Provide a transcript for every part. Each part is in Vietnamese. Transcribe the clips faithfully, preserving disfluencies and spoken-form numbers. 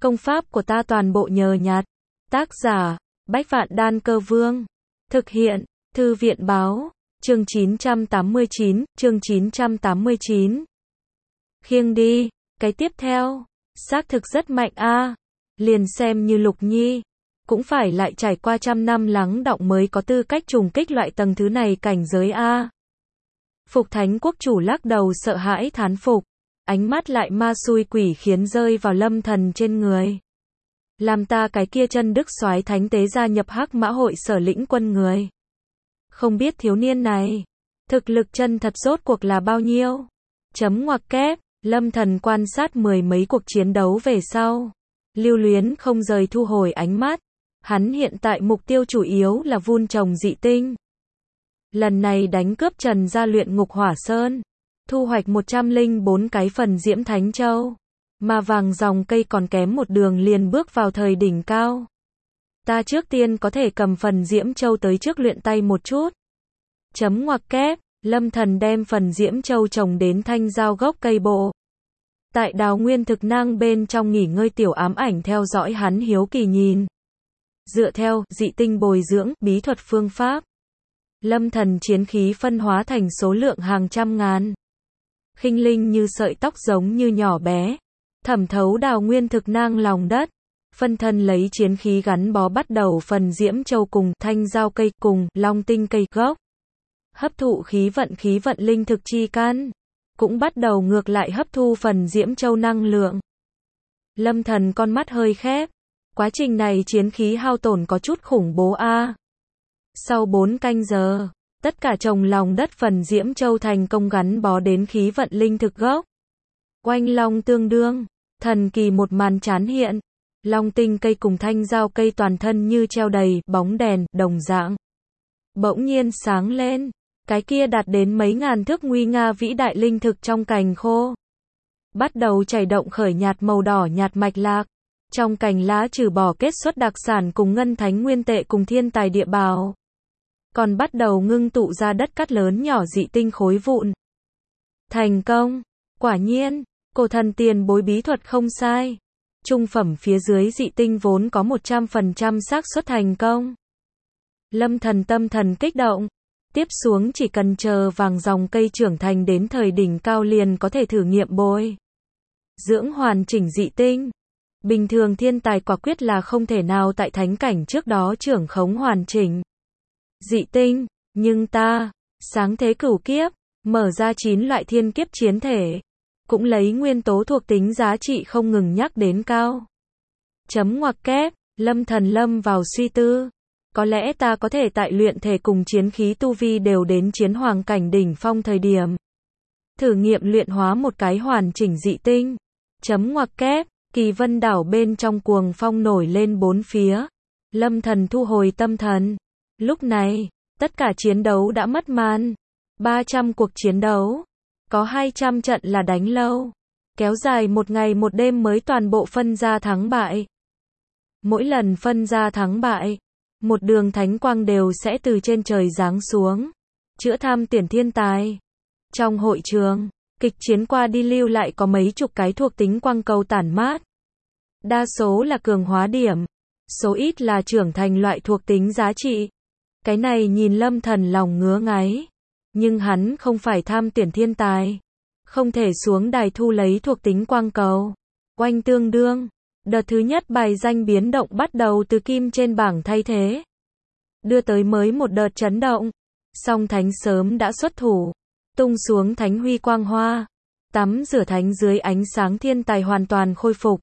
Công pháp của ta toàn bộ nhờ nhặt. Tác giả, Bách Vạn Đan Cơ Vương. Thực hiện, Thư viện Báo. Chương chín trăm tám mươi chín, chương chín trăm tám mươi chín. Khiêng đi, cái tiếp theo. Xác thực rất mạnh a. Liền xem như Lục Nhi, cũng phải lại trải qua trăm năm lắng đọng mới có tư cách trùng kích loại tầng thứ này cảnh giới a. Phục Thánh Quốc chủ lắc đầu sợ hãi thán phục, ánh mắt lại ma xui quỷ khiến rơi vào Lâm Thần trên người. Làm ta cái kia chân đức soái thánh tế gia nhập Hắc Mã hội sở lĩnh quân người. Không biết thiếu niên này, thực lực chân thật rốt cuộc là bao nhiêu? Chấm ngoặc kép, Lâm Thần quan sát mười mấy cuộc chiến đấu về sau. Lưu luyến không rời thu hồi ánh mắt. Hắn hiện tại mục tiêu chủ yếu là vun trồng dị tinh. Lần này đánh cướp Trần gia luyện ngục hỏa sơn. Thu hoạch một trăm lẻ bốn cái phần diễm thánh châu. Mà vàng dòng cây còn kém một đường liền bước vào thời đỉnh cao. Ta trước tiên có thể cầm phần diễm châu tới trước luyện tay một chút. Chấm ngoặc kép, Lâm Thần đem phần diễm châu trồng đến thanh giao gốc cây bộ. Tại đào nguyên thực năng bên trong nghỉ ngơi tiểu ám ảnh theo dõi hắn hiếu kỳ nhìn. Dựa theo dị tinh bồi dưỡng, bí thuật phương pháp. Lâm Thần chiến khí phân hóa thành số lượng hàng trăm ngàn. Khinh linh như sợi tóc giống như nhỏ bé. Thẩm thấu đào nguyên thực năng lòng đất. Phân thân lấy chiến khí gắn bó bắt đầu phần diễm châu cùng thanh giao cây cùng long tinh cây gốc. Hấp thụ khí vận khí vận linh thực chi căn. Cũng bắt đầu ngược lại hấp thu phần diễm châu năng lượng. Lâm Thần con mắt hơi khép. Quá trình này chiến khí hao tổn có chút khủng bố a. Sau bốn canh giờ, tất cả trồng lòng đất phần diễm châu thành công gắn bó đến khí vận linh thực gốc. Oanh long tương đương, thần kỳ một màn chán hiện. Long tinh cây cùng thanh giao cây toàn thân như treo đầy bóng đèn, đồng dạng. Bỗng nhiên sáng lên, cái kia đạt đến mấy ngàn thước nguy nga vĩ đại linh thực trong cành khô. Bắt đầu chảy động khởi nhạt màu đỏ nhạt mạch lạc. Trong cành lá trừ bỏ kết xuất đặc sản cùng ngân thánh nguyên tệ cùng thiên tài địa bảo. Còn bắt đầu ngưng tụ ra đất cát lớn nhỏ dị tinh khối vụn. Thành công, quả nhiên, cổ thần tiền bối bí thuật không sai. Trung phẩm phía dưới dị tinh vốn có một trăm phần trăm xác suất thành công. Lâm Thần tâm thần kích động. Tiếp xuống chỉ cần chờ vàng dòng cây trưởng thành đến thời đỉnh cao liền có thể thử nghiệm bồi dưỡng hoàn chỉnh dị tinh. Bình thường thiên tài quả quyết là không thể nào tại thánh cảnh trước đó trưởng khống hoàn chỉnh dị tinh, nhưng ta, sáng thế cửu kiếp, mở ra chín loại thiên kiếp chiến thể, cũng lấy nguyên tố thuộc tính giá trị không ngừng nhắc đến cao. Chấm ngoặc kép, Lâm Thần lâm vào suy tư. Có lẽ ta có thể tại luyện thể cùng chiến khí tu vi đều đến chiến hoàng cảnh đỉnh phong thời điểm. Thử nghiệm luyện hóa một cái hoàn chỉnh dị tinh. Chấm ngoặc kép, Kỳ Vân đảo bên trong cuồng phong nổi lên bốn phía. Lâm Thần thu hồi tâm thần. Lúc này, tất cả chiến đấu đã mất màn. ba trăm cuộc chiến đấu. Có hai trăm trận là đánh lâu. Kéo dài một ngày một đêm mới toàn bộ phân ra thắng bại. Mỗi lần phân ra thắng bại, một đường thánh quang đều sẽ từ trên trời giáng xuống. Chữa tham tiền thiên tài. Trong hội trường, kịch chiến qua đi lưu lại có mấy chục cái thuộc tính quang cầu tản mát. Đa số là cường hóa điểm. Số ít là trưởng thành loại thuộc tính giá trị. Cái này nhìn Lâm Thần lòng ngứa ngáy. Nhưng hắn không phải tham tiền thiên tài. Không thể xuống đài thu lấy thuộc tính quang cầu. Oanh tương đương. Đợt thứ nhất bài danh biến động bắt đầu từ kim trên bảng thay thế. Đưa tới mới một đợt chấn động. Song thánh sớm đã xuất thủ. Tung xuống thánh huy quang hoa. Tắm rửa thánh dưới ánh sáng thiên tài hoàn toàn khôi phục.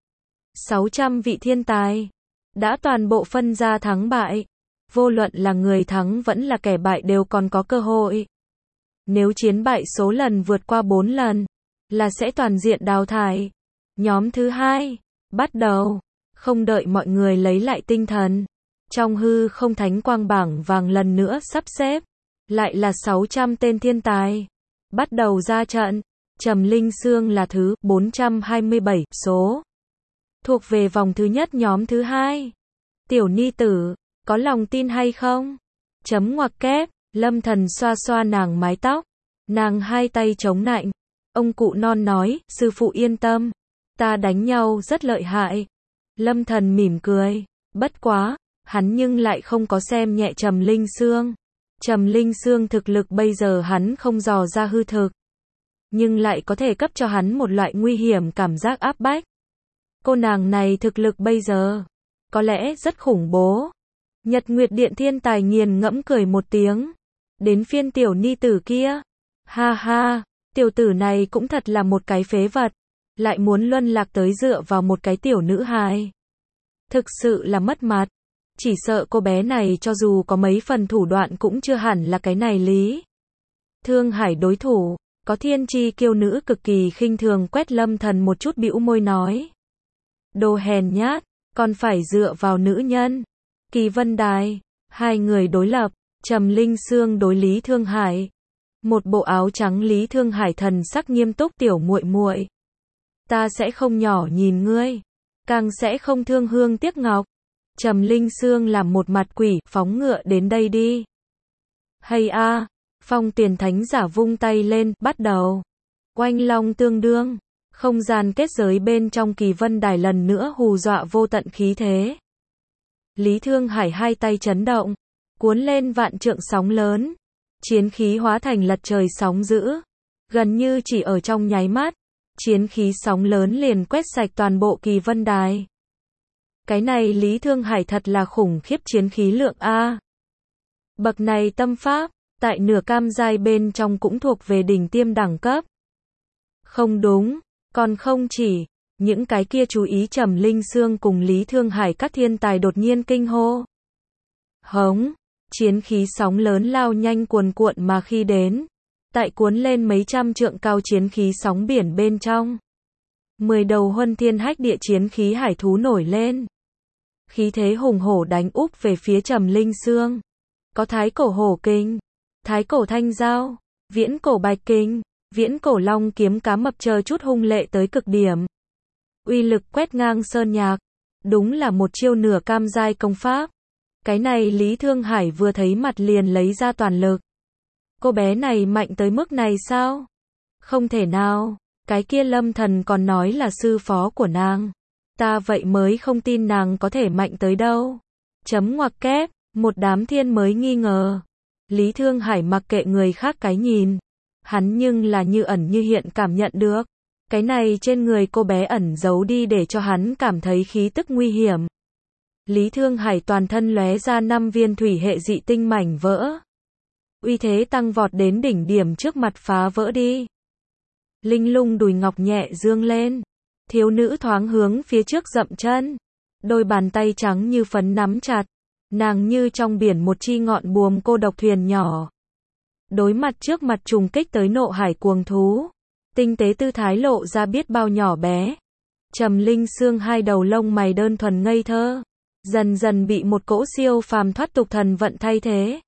sáu trăm vị thiên tài. Đã toàn bộ phân ra thắng bại. Vô luận là người thắng vẫn là kẻ bại đều còn có cơ hội. Nếu chiến bại số lần vượt qua bốn lần, là sẽ toàn diện đào thải. Nhóm thứ hai. Bắt đầu. Không đợi mọi người lấy lại tinh thần. Trong hư không thánh quang bảng vàng lần nữa sắp xếp. Lại là sáu trăm tên thiên tài. Bắt đầu ra trận. Trầm Linh Sương là thứ bốn trăm hai mươi bảy số. Thuộc về vòng thứ nhất nhóm thứ hai. Tiểu ni tử, có lòng tin hay không? Chấm ngoặc kép, Lâm Thần xoa xoa nàng mái tóc. Nàng hai tay chống nạnh. Ông cụ non nói, sư phụ yên tâm. Ta đánh nhau rất lợi hại. Lâm Thần mỉm cười. Bất quá, hắn nhưng lại không có xem nhẹ Trầm Linh Sương. Trầm Linh Sương thực lực bây giờ hắn không dò ra hư thực, nhưng lại có thể cấp cho hắn một loại nguy hiểm cảm giác áp bách. Cô nàng này thực lực bây giờ, có lẽ rất khủng bố. Nhật Nguyệt Điện thiên tài nghiền ngẫm cười một tiếng. Đến phiên tiểu ni tử kia. Ha ha, tiểu tử này cũng thật là một cái phế vật. Lại muốn luân lạc tới dựa vào một cái tiểu nữ hài. Thực sự là mất mặt. Chỉ sợ cô bé này cho dù có mấy phần thủ đoạn cũng chưa hẳn là cái này lý. Thương Hải đối thủ, có thiên chi kiêu nữ cực kỳ khinh thường quét Lâm Thần một chút bĩu môi nói. Đồ hèn nhát, còn phải dựa vào nữ nhân. Kỳ Vân Đài, hai người đối lập, Trầm Linh Sương đối Lý Thương Hải. Một bộ áo trắng Lý Thương Hải thần sắc nghiêm túc tiểu muội muội. Ta sẽ không nhỏ nhìn ngươi, càng sẽ không thương hương tiếc ngọc. Trầm Linh Sương làm một mặt quỷ, phóng ngựa đến đây đi. Hay a, Phong Tiền Thánh giả vung tay lên, bắt đầu. Oanh long tương đương, không gian kết giới bên trong Kỳ Vân Đài lần nữa hù dọa vô tận khí thế. Lý Thương Hải hai tay chấn động, cuốn lên vạn trượng sóng lớn. Chiến khí hóa thành lật trời sóng dữ. Gần như chỉ ở trong nháy mắt, chiến khí sóng lớn liền quét sạch toàn bộ Kỳ Vân Đài. Cái này Lý Thương Hải thật là khủng khiếp chiến khí lượng a. Bậc này tâm pháp, tại nửa cam giai bên trong cũng thuộc về đỉnh tiêm đẳng cấp. Không đúng, còn không chỉ, những cái kia chú ý Trầm Linh Sương cùng Lý Thương Hải các thiên tài đột nhiên kinh hô. Hống, chiến khí sóng lớn lao nhanh cuồn cuộn mà khi đến, tại cuốn lên mấy trăm trượng cao chiến khí sóng biển bên trong. Mười đầu huân thiên hách địa chiến khí hải thú nổi lên. Khí thế hùng hổ đánh úp về phía Trầm Linh Sương. Có thái cổ hổ kinh, thái cổ thanh giao, viễn cổ bạch kinh, viễn cổ long kiếm cá mập chờ chút hung lệ tới cực điểm. Uy lực quét ngang sơn nhạc. Đúng là một chiêu nửa cam giai công pháp. Cái này Lý Thương Hải vừa thấy mặt liền lấy ra toàn lực. Cô bé này mạnh tới mức này sao? Không thể nào, cái kia Lâm Thần còn nói là sư phó của nàng. Ta vậy mới không tin nàng có thể mạnh tới đâu. Chấm ngoặc kép, một đám thiên mới nghi ngờ. Lý Thương Hải mặc kệ người khác cái nhìn. Hắn nhưng là như ẩn như hiện cảm nhận được. Cái này trên người cô bé ẩn giấu đi để cho hắn cảm thấy khí tức nguy hiểm. Lý Thương Hải toàn thân lóe ra năm viên thủy hệ dị tinh mảnh vỡ. Uy thế tăng vọt đến đỉnh điểm trước mặt phá vỡ đi. Linh lung đùi ngọc nhẹ dương lên. Thiếu nữ thoáng hướng phía trước dậm chân. Đôi bàn tay trắng như phấn nắm chặt. Nàng như trong biển một chi ngọn buồm cô độc thuyền nhỏ. Đối mặt trước mặt trùng kích tới nộ hải cuồng thú. Tinh tế tư thái lộ ra biết bao nhỏ bé. Trầm Linh Sương hai đầu lông mày đơn thuần ngây thơ. Dần dần bị một cỗ siêu phàm thoát tục thần vận thay thế.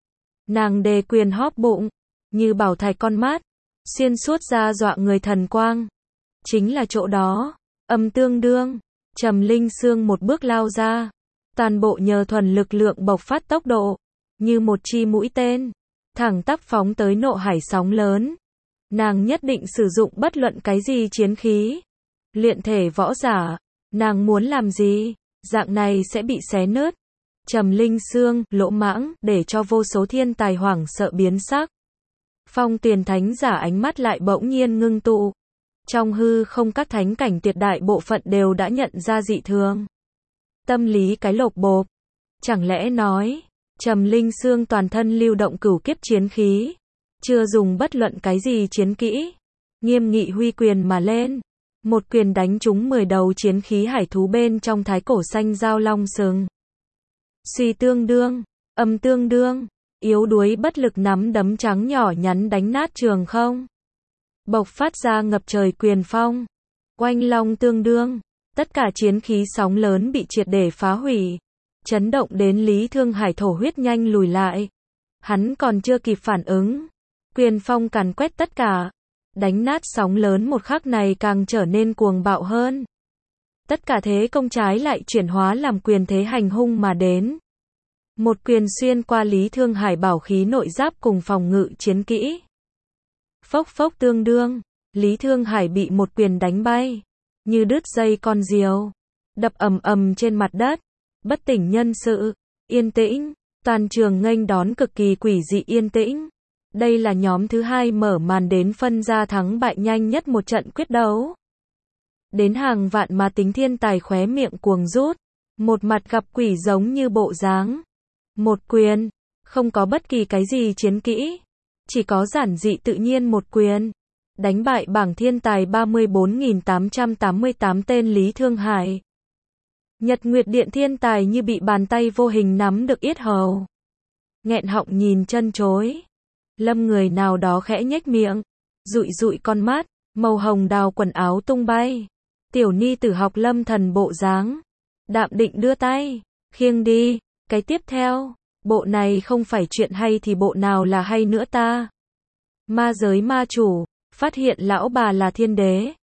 Nàng đề quyền hóp bụng. Như bảo thạch con mắt. Xuyên suốt ra dọa người thần quang. Chính là chỗ đó. Âm tương đương. Trầm Linh Sương một bước lao ra. Toàn bộ nhờ thuần lực lượng bộc phát tốc độ. Như một chi mũi tên. Thẳng tắp phóng tới nộ hải sóng lớn. Nàng nhất định sử dụng bất luận cái gì chiến khí. Luyện thể võ giả. Nàng muốn làm gì? Dạng này sẽ bị xé nứt. Trầm Linh Sương, lỗ mãng, để cho vô số thiên tài hoảng sợ biến sắc. Phong Tiền Thánh giả ánh mắt lại bỗng nhiên ngưng tụ. Trong hư không các thánh cảnh tuyệt đại bộ phận đều đã nhận ra dị thường. Tâm lý cái lột bộp. Chẳng lẽ nói, Trầm Linh Sương toàn thân lưu động cửu kiếp chiến khí. Chưa dùng bất luận cái gì chiến kỹ. Nghiêm nghị huy quyền mà lên. Một quyền đánh trúng mười đầu chiến khí hải thú bên trong thái cổ xanh giao long sừng. Suy tương đương, âm tương đương, yếu đuối bất lực nắm đấm trắng nhỏ nhắn đánh nát trường không. Bộc phát ra ngập trời quyền phong. Oanh long tương đương, tất cả chiến khí sóng lớn bị triệt để phá hủy. Chấn động đến Lý Thương Hải thổ huyết nhanh lùi lại. Hắn còn chưa kịp phản ứng. Quyền phong càn quét tất cả. Đánh nát sóng lớn một khắc này càng trở nên cuồng bạo hơn. Tất cả thế công trái lại chuyển hóa làm quyền thế hành hung mà đến. Một quyền xuyên qua Lý Thương Hải bảo khí nội giáp cùng phòng ngự chiến kỹ. Phốc phốc tương đương, Lý Thương Hải bị một quyền đánh bay. như đứt dây con diều, đập ầm ầm trên mặt đất, bất tỉnh nhân sự, yên tĩnh, toàn trường nghênh đón cực kỳ quỷ dị yên tĩnh. Đây là nhóm thứ hai mở màn đến phân ra thắng bại nhanh nhất một trận quyết đấu. Đến hàng vạn mà tính thiên tài khóe miệng cuồng rút, một mặt gặp quỷ giống như bộ dáng. Một quyền, không có bất kỳ cái gì chiến kỹ, chỉ có giản dị tự nhiên một quyền. Đánh bại bảng thiên tài ba mươi bốn nghìn tám trăm tám mươi tám tên Lý Thương Hải. Nhật Nguyệt Điện thiên tài như bị bàn tay vô hình nắm được yết hầu. Nghẹn họng nhìn chân chối. Lâm người nào đó khẽ nhếch miệng, dụi dụi con mắt, màu hồng đào quần áo tung bay. Tiểu ni tử học Lâm thần bộ dáng. Đạm định đưa tay, khiêng đi, cái tiếp theo, bộ này không phải chuyện hay thì bộ nào là hay nữa ta. Ma giới ma chủ, phát hiện lão bà là thiên đế.